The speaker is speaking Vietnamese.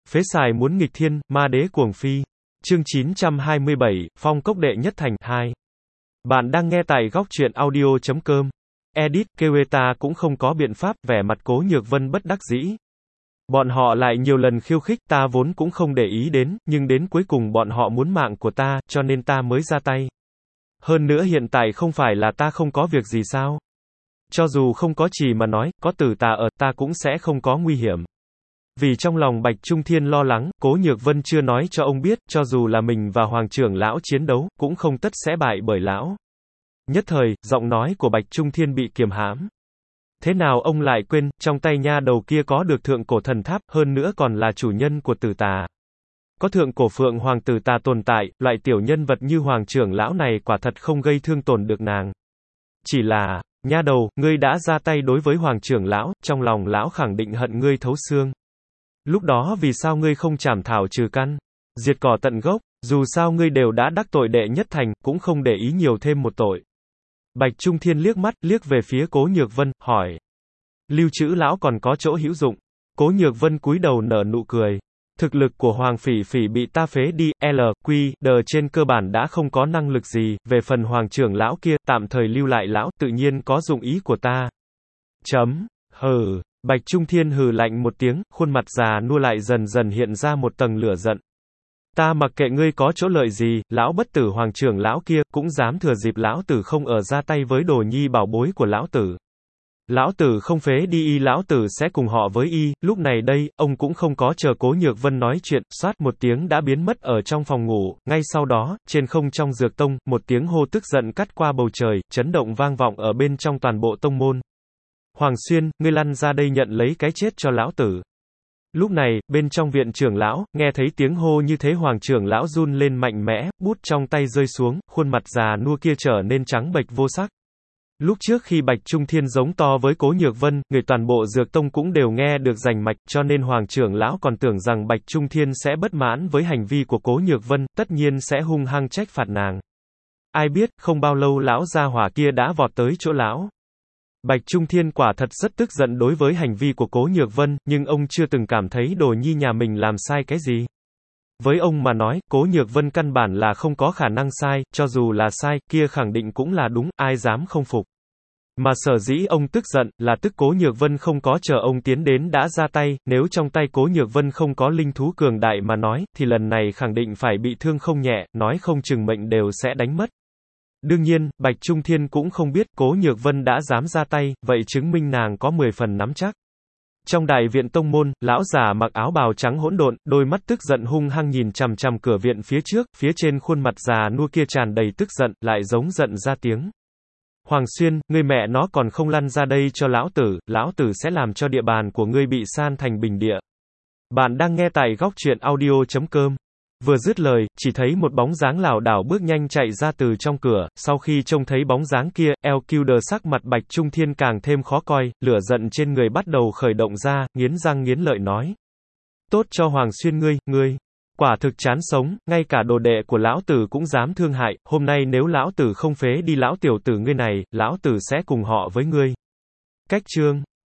Phế xài muốn nghịch thiên, ma đế cuồng phi. Chương 927, Phong cốc đệ nhất thành 2. Bạn đang nghe tại góc truyện audio.com. Edit, Keweta cũng không có biện pháp, vẻ mặt Cố Nhược Vân bất đắc dĩ. Bọn họ lại nhiều lần khiêu khích, ta vốn cũng không để ý đến, nhưng đến cuối cùng bọn họ muốn mạng của ta, cho nên ta mới ra tay. Hơn nữa hiện tại không phải là ta không có việc gì sao? Cho dù không có chỉ mà nói, có Tử Tà ở, ta cũng sẽ không có nguy hiểm. Vì trong lòng Bạch Trung Thiên lo lắng, Cố Nhược Vân chưa nói cho ông biết, cho dù là mình và Hoàng trưởng lão chiến đấu, cũng không tất sẽ bại bởi lão. Nhất thời, giọng nói của Bạch Trung Thiên bị kiềm hãm. Thế nào ông lại quên, trong tay nha đầu kia có được thượng cổ thần tháp, hơn nữa còn là chủ nhân của Tử Tà. Có thượng cổ Phượng Hoàng Tử Tà tồn tại, loại tiểu nhân vật như Hoàng trưởng lão này quả thật không gây thương tổn được nàng. Chỉ là, nha đầu, ngươi đã ra tay đối với Hoàng trưởng lão, trong lòng lão khẳng định hận ngươi thấu xương. Lúc đó vì sao ngươi không chảm thảo trừ căn, diệt cỏ tận gốc, dù sao ngươi đều đã đắc tội đệ nhất thành, cũng không để ý nhiều thêm một tội. Bạch Trung Thiên liếc mắt, liếc về phía Cố Nhược Vân, hỏi. Lưu trữ lão còn có chỗ hữu dụng. Cố Nhược Vân cúi đầu nở nụ cười. Thực lực của Hoàng Phỉ Phỉ bị ta phế đi, LQ, trên cơ bản đã không có năng lực gì, về phần Hoàng trưởng lão kia, tạm thời lưu lại lão, tự nhiên có dụng ý của ta. Hừ. Bạch Trung Thiên hừ lạnh một tiếng, khuôn mặt già nua lại dần dần hiện ra một tầng lửa giận. Ta mặc kệ ngươi có chỗ lợi gì, lão bất tử Hoàng trưởng lão kia, cũng dám thừa dịp lão tử không ở ra tay với đồ nhi bảo bối của lão tử. Lão tử không phế đi y, lão tử sẽ cùng họ với y. Lúc này đây, ông cũng không có chờ Cố Nhược Vân nói chuyện, xoát một tiếng đã biến mất ở trong phòng ngủ, ngay sau đó, trên không trong dược tông, một tiếng hô tức giận cắt qua bầu trời, chấn động vang vọng ở bên trong toàn bộ tông môn. Hoàng Xuyên, ngươi lăn ra đây nhận lấy cái chết cho lão tử. Lúc này, bên trong viện trưởng lão, nghe thấy tiếng hô như thế Hoàng trưởng lão run lên mạnh mẽ, bút trong tay rơi xuống, khuôn mặt già nua kia trở nên trắng bệch vô sắc. Lúc trước khi Bạch Trung Thiên giống to với Cố Nhược Vân, người toàn bộ dược tông cũng đều nghe được rành mạch, cho nên Hoàng trưởng lão còn tưởng rằng Bạch Trung Thiên sẽ bất mãn với hành vi của Cố Nhược Vân, tất nhiên sẽ hung hăng trách phạt nàng. Ai biết, không bao lâu lão gia hỏa kia đã vọt tới chỗ lão. Bạch Trung Thiên quả thật rất tức giận đối với hành vi của Cố Nhược Vân, nhưng ông chưa từng cảm thấy đồ nhi nhà mình làm sai cái gì. Với ông mà nói, Cố Nhược Vân căn bản là không có khả năng sai, cho dù là sai, kia khẳng định cũng là đúng, ai dám không phục. Mà sở dĩ ông tức giận, là tức Cố Nhược Vân không có chờ ông tiến đến đã ra tay, nếu trong tay Cố Nhược Vân không có linh thú cường đại mà nói, thì lần này khẳng định phải bị thương không nhẹ, nói không chừng mệnh đều sẽ đánh mất. Đương nhiên, Bạch Trung Thiên cũng không biết Cố Nhược Vân đã dám ra tay, vậy chứng minh nàng có 10 phần nắm chắc. Trong đại viện tông môn, lão giả mặc áo bào trắng hỗn độn, đôi mắt tức giận hung hăng nhìn chằm chằm cửa viện phía trước, phía trên khuôn mặt già nua kia tràn đầy tức giận, lại giống giận ra tiếng. Hoàng Xuyên, ngươi mẹ nó còn không lăn ra đây cho lão tử sẽ làm cho địa bàn của ngươi bị san thành bình địa. Bạn đang nghe tại góc truyện audio.com. Vừa dứt lời, chỉ thấy một bóng dáng lảo đảo bước nhanh chạy ra từ trong cửa, sau khi trông thấy bóng dáng kia, LQ sắc mặt Bạch Trung Thiên càng thêm khó coi, lửa giận trên người bắt đầu khởi động ra, nghiến răng nghiến lợi nói. Tốt cho Hoàng Xuyên ngươi, quả thực chán sống, ngay cả đồ đệ của lão tử cũng dám thương hại, hôm nay nếu lão tử không phế đi lão tiểu tử ngươi này, lão tử sẽ cùng họ với ngươi. Cách chương